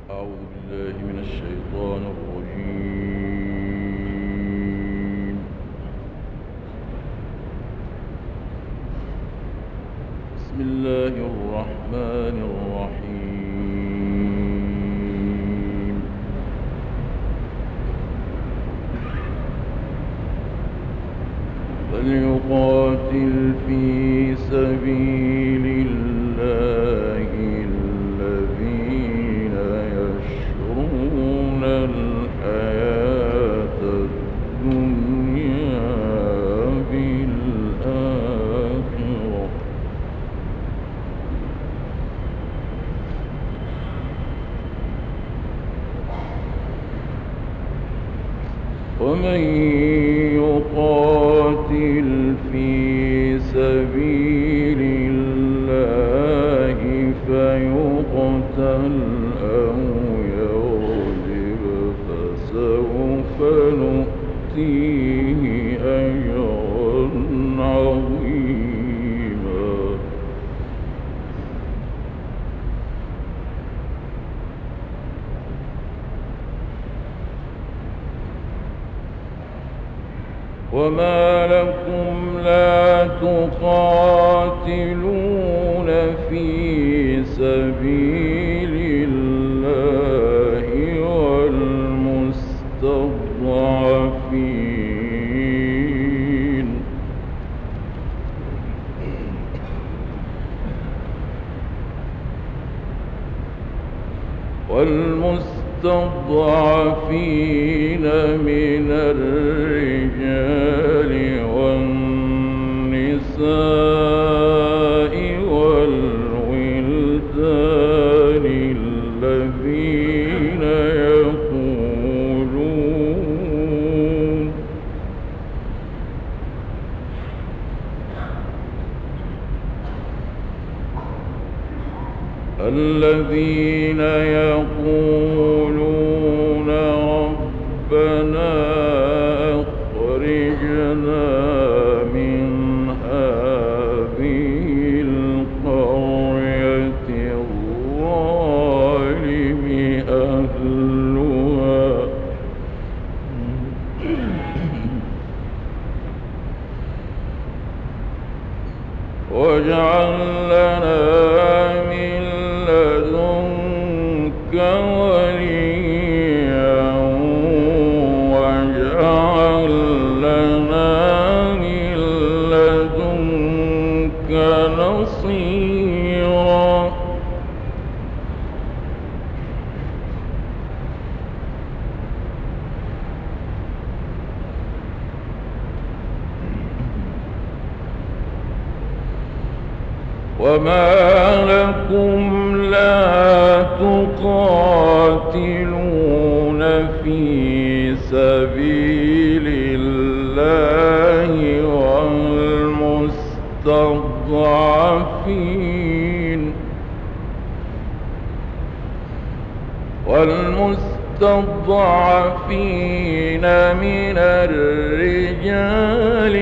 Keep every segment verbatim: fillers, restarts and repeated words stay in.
أعوذ بالله من الشيطان الرجيم. بسم الله الرحمن الرحيم. فليقاتل في سبيل الله الذين يشرون الحياة الدنيا بالآخرة، ومن يقاتل في سبيل الله فيقتل أو يغلب فسوف نؤتيه أجرا عظيما. وما لكم لا تقاتلون في سبيل الله والمستضعفين والمستضعفين من الرجال والنساء والولدان الذين يقولون الذين يقولون ربنا أخرجنا من هذه القرية الظالم أهلها واجعل لنا من لدنك وليا واجعل لنا من لدنك نصيرا. وما لكم لا تقاتلون في سبيل الله والمستضعفين والمستضعفين من الرجال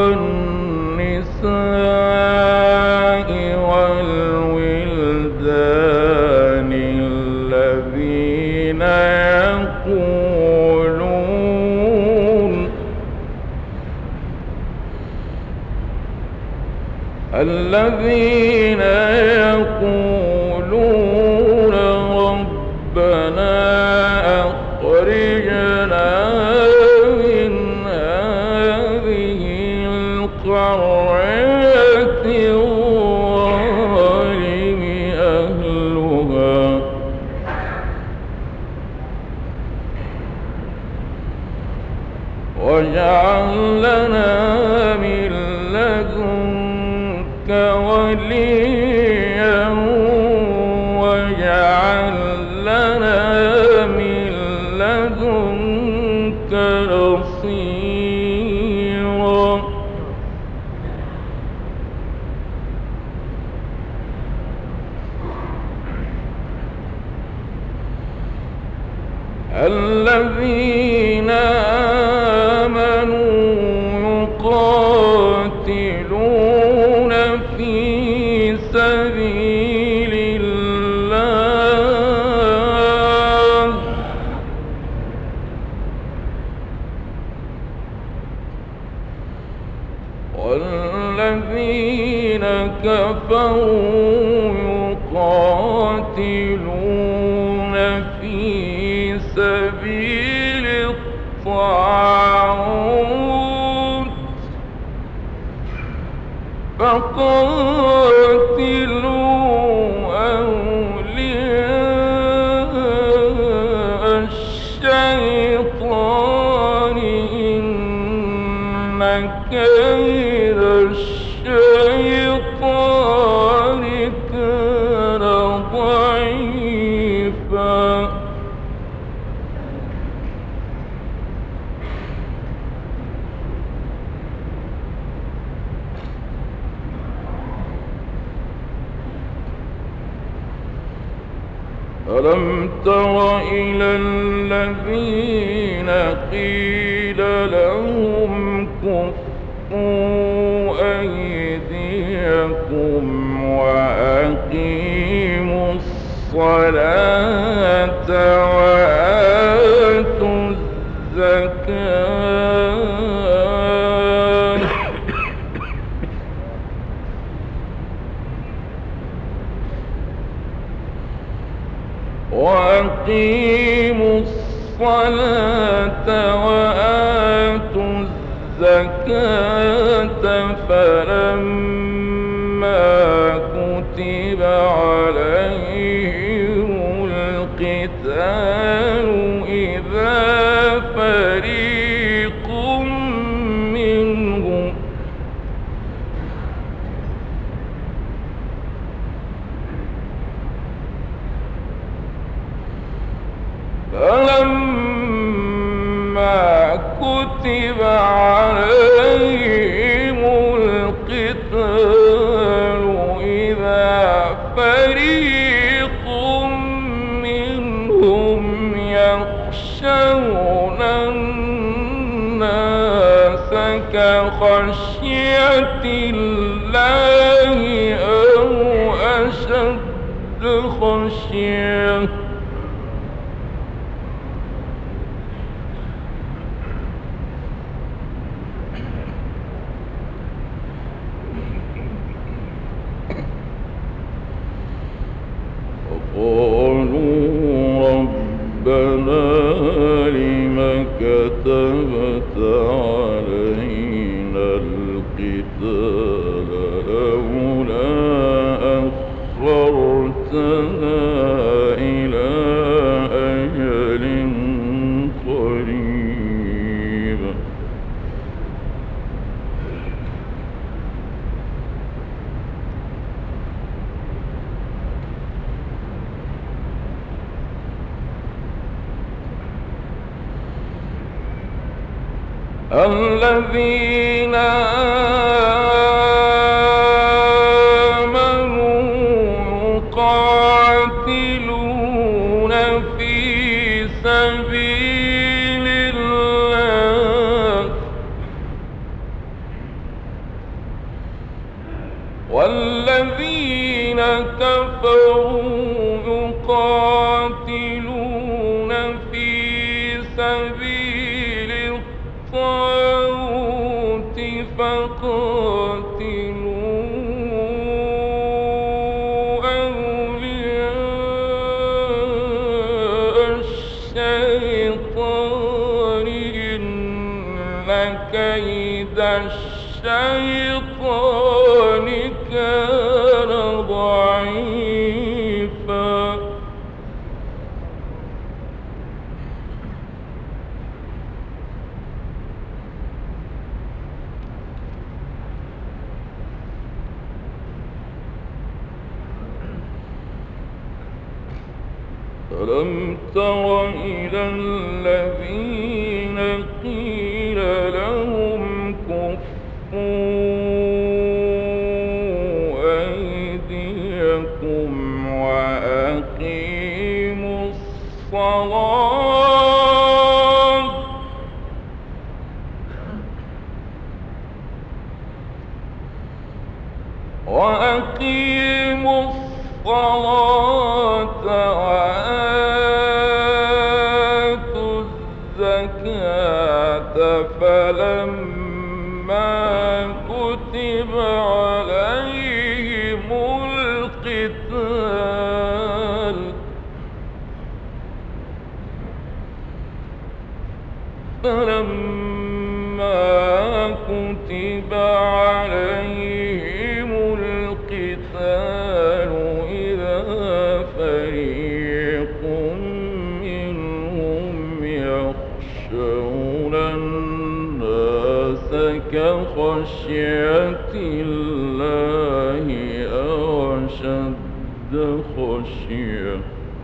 والنساء والولدان الذين يقولون الذين يقولون ربنا أخرجنا من هذه القرية الظالم أهلها واجعل لنا من لدنك وليا واجعل لنا من لدنك نصيرا. الذين آمنوا يقاتلون في سبيل الله كفروا يقاتلون في سبيل الطاغوت فقاتلوا أولياء الشيطان إن كيد الشيطان كان ضعيفا ألم تر إلى الذين قيل لهم كفوا أيديكم وأقيموا الصلاة وآتوا الزكاة وأقيموا الصلاة وآتوا الزكاة فلما كتب عليهم القتال إذا فريق منهم فلما كتب عليهم القتال إذا فريق منهم يخشون الناس كخشية الله أو أشد خشية قالوا ربنا لم كتبت علينا القتال لولا أخرتنا إلى أجل قريب الذين آمنوا يقاتلون في سبيل الله والذين كفروا يقاتلون في سبيل الطاغوت فقاتلوا أولياء الشيطان إن كيد الشيطان كان ضعيفا ألم تر إلى الذين قيل لهم كفوا أيديكم وأقيموا الصلاة وأقيموا الصلاة وآتوا الزكاة فلما كتب عليهم فلما كتب عليهم القتال إذا فريق منهم يخشون الناس كخشية الله أو أشد خشية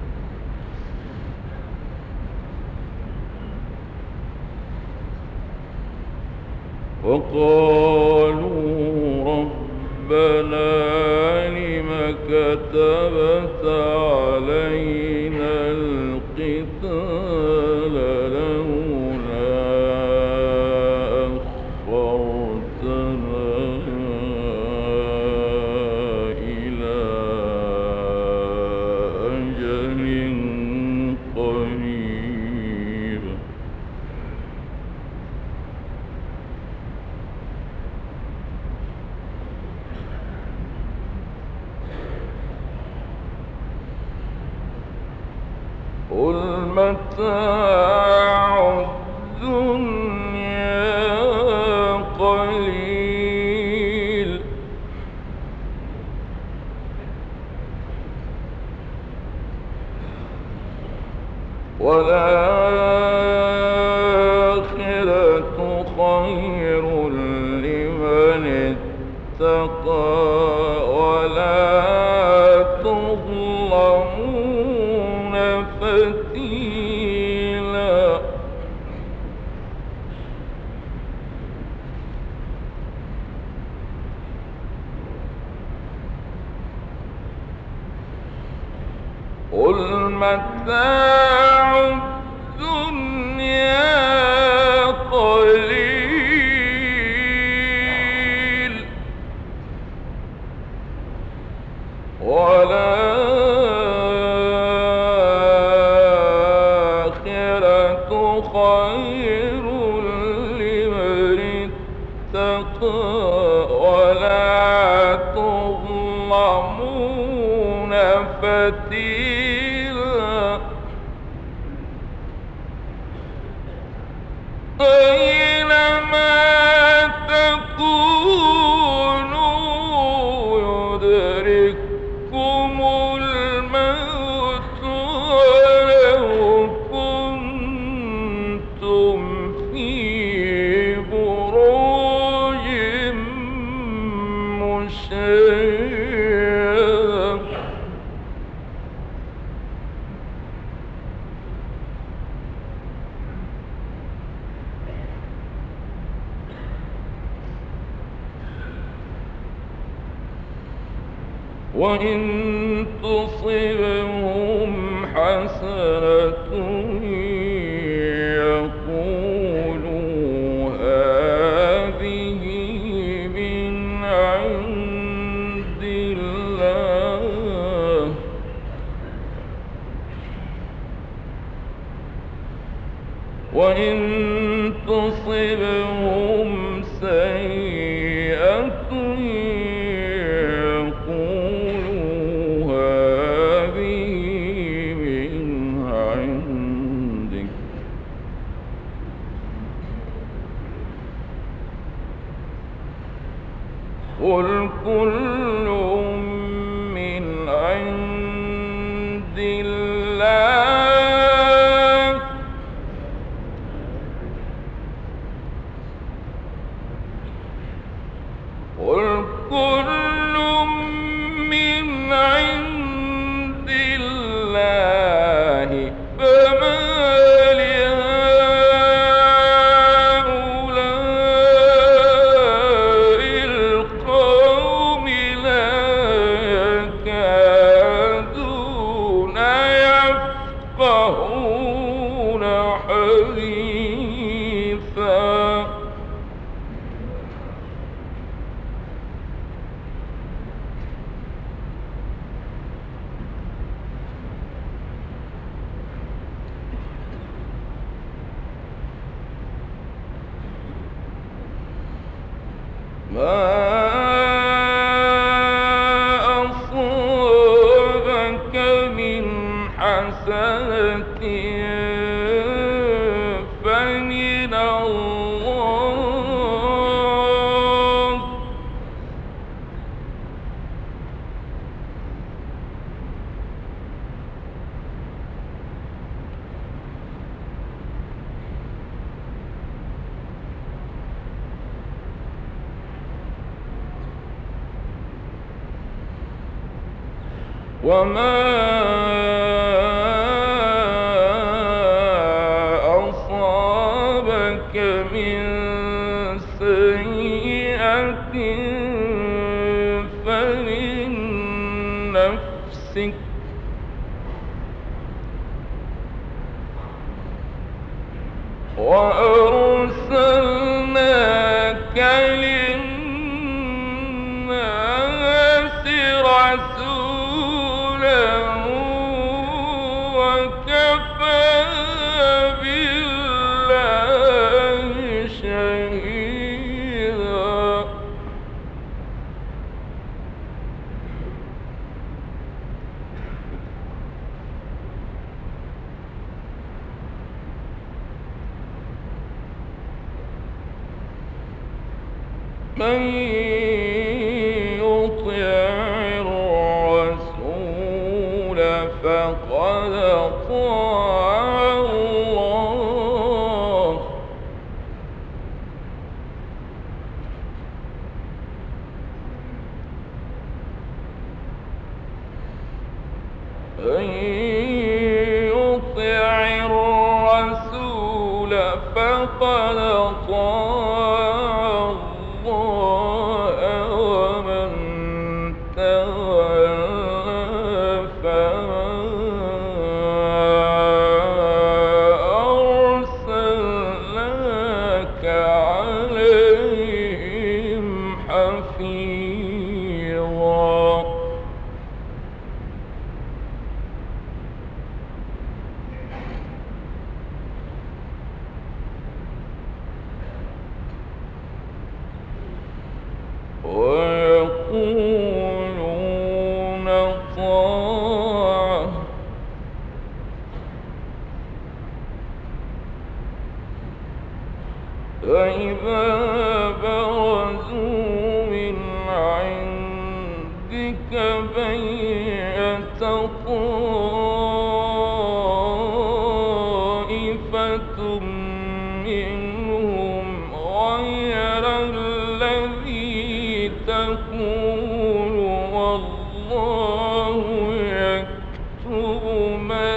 وقالوا ربنا لم كتبت علينا القتال لولا أخرتنا إلى أجل قريب قل متاع الدنيا قليل والآخرة خير لمن اتقى ولا تظلمون فتيلا قل متاع الدنيا قليل والآخرة خير لمن اتقى ولا تظلمون فتيلا أينما تكونوا يدرككم الموت ولو كنتم في بروج مشيدة وإن تصبهم حسنة يقولوا هذه من عند الله وإن تصبهم سيئة قل كل من عند الله قل كل من عند الله فما يفقهون حديثا ما أصابك من حسنة فمن وما أصابك من سيئة فلنفسك وأرسلناك للناس رسولا وكفى بالله شهيدا. من يطع الرسول فقد أطاع الله من يطع الرسول فقد أطاع الله ومن تولى فما أرسلناك عليهم حفيظا. ويقولون طاعة فإذا برزوا من عندك بيت طائفة منهم غير الذي تقول والله يكتب ما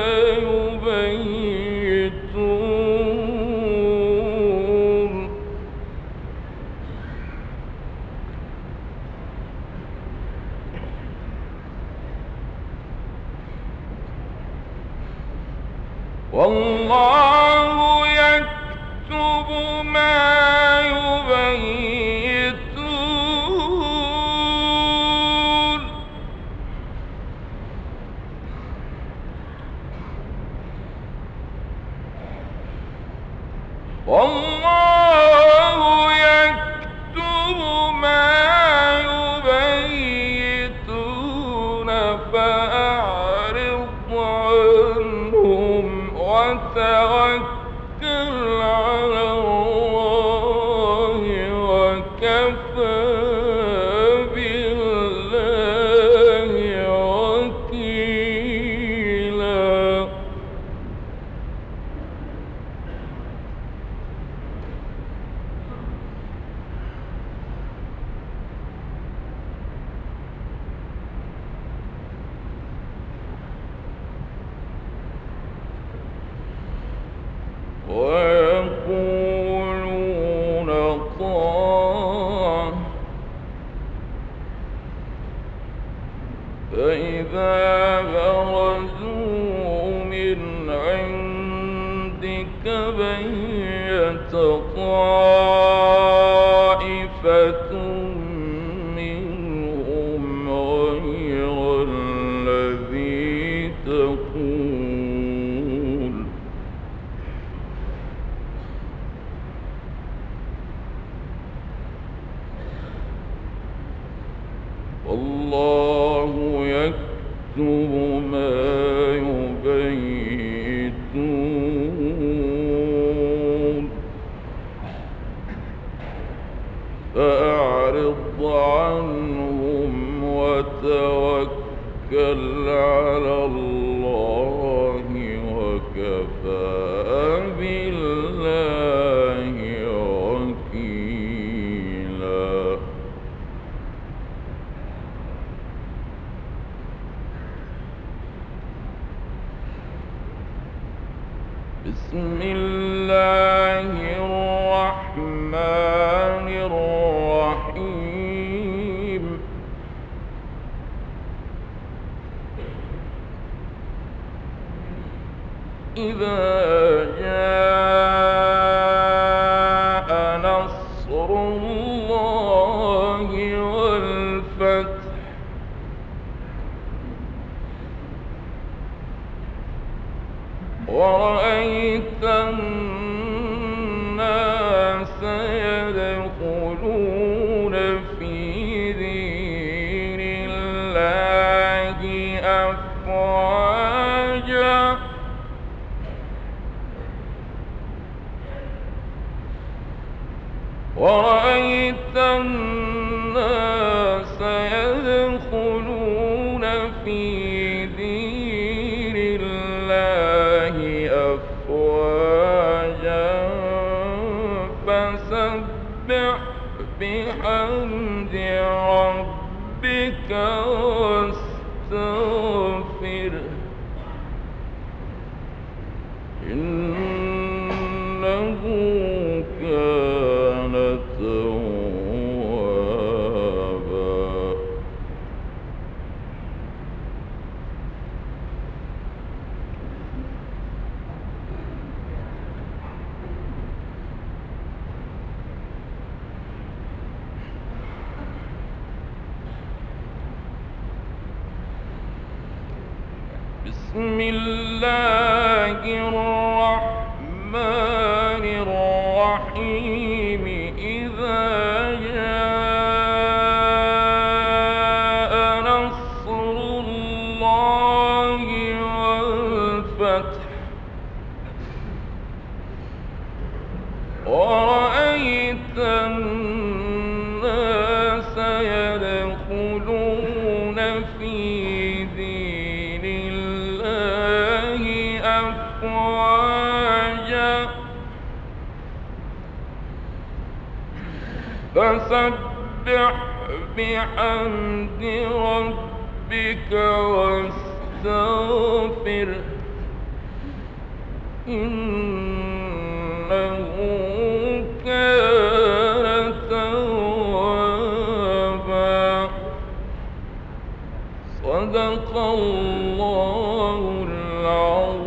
يبيتون. والله يكتب ما يبيتون. والله يكتب ما يبيتون فأعرض عنهم وتوكل على الله وكفى بالله وكيلا. ويقولون طاعة فإذا برزوا من عندك بيت طائفة منهم غير الذي تقول والله يكتب ما يبيتون فأعرض عنهم وتوكل على الله وكفى بالله وكيلا. بسم الله الرحمن الرحيم. إذا جاء نصر الله والفتح ورأيت الناس يدخلون في دين الله أفواجا ورأيت الناس يدخلون في دين الله أفواجا فسبح بحمد ربك واستغفره إنه كان توابا. بسم الله الرحمن الرحيم. إذا جاء نصر الله والفتح ورأيت الناس يدخلون في دين الله أفواجا فسبح بحمد ربك واستغفره إنه كان توابا. صدق الله العظيم.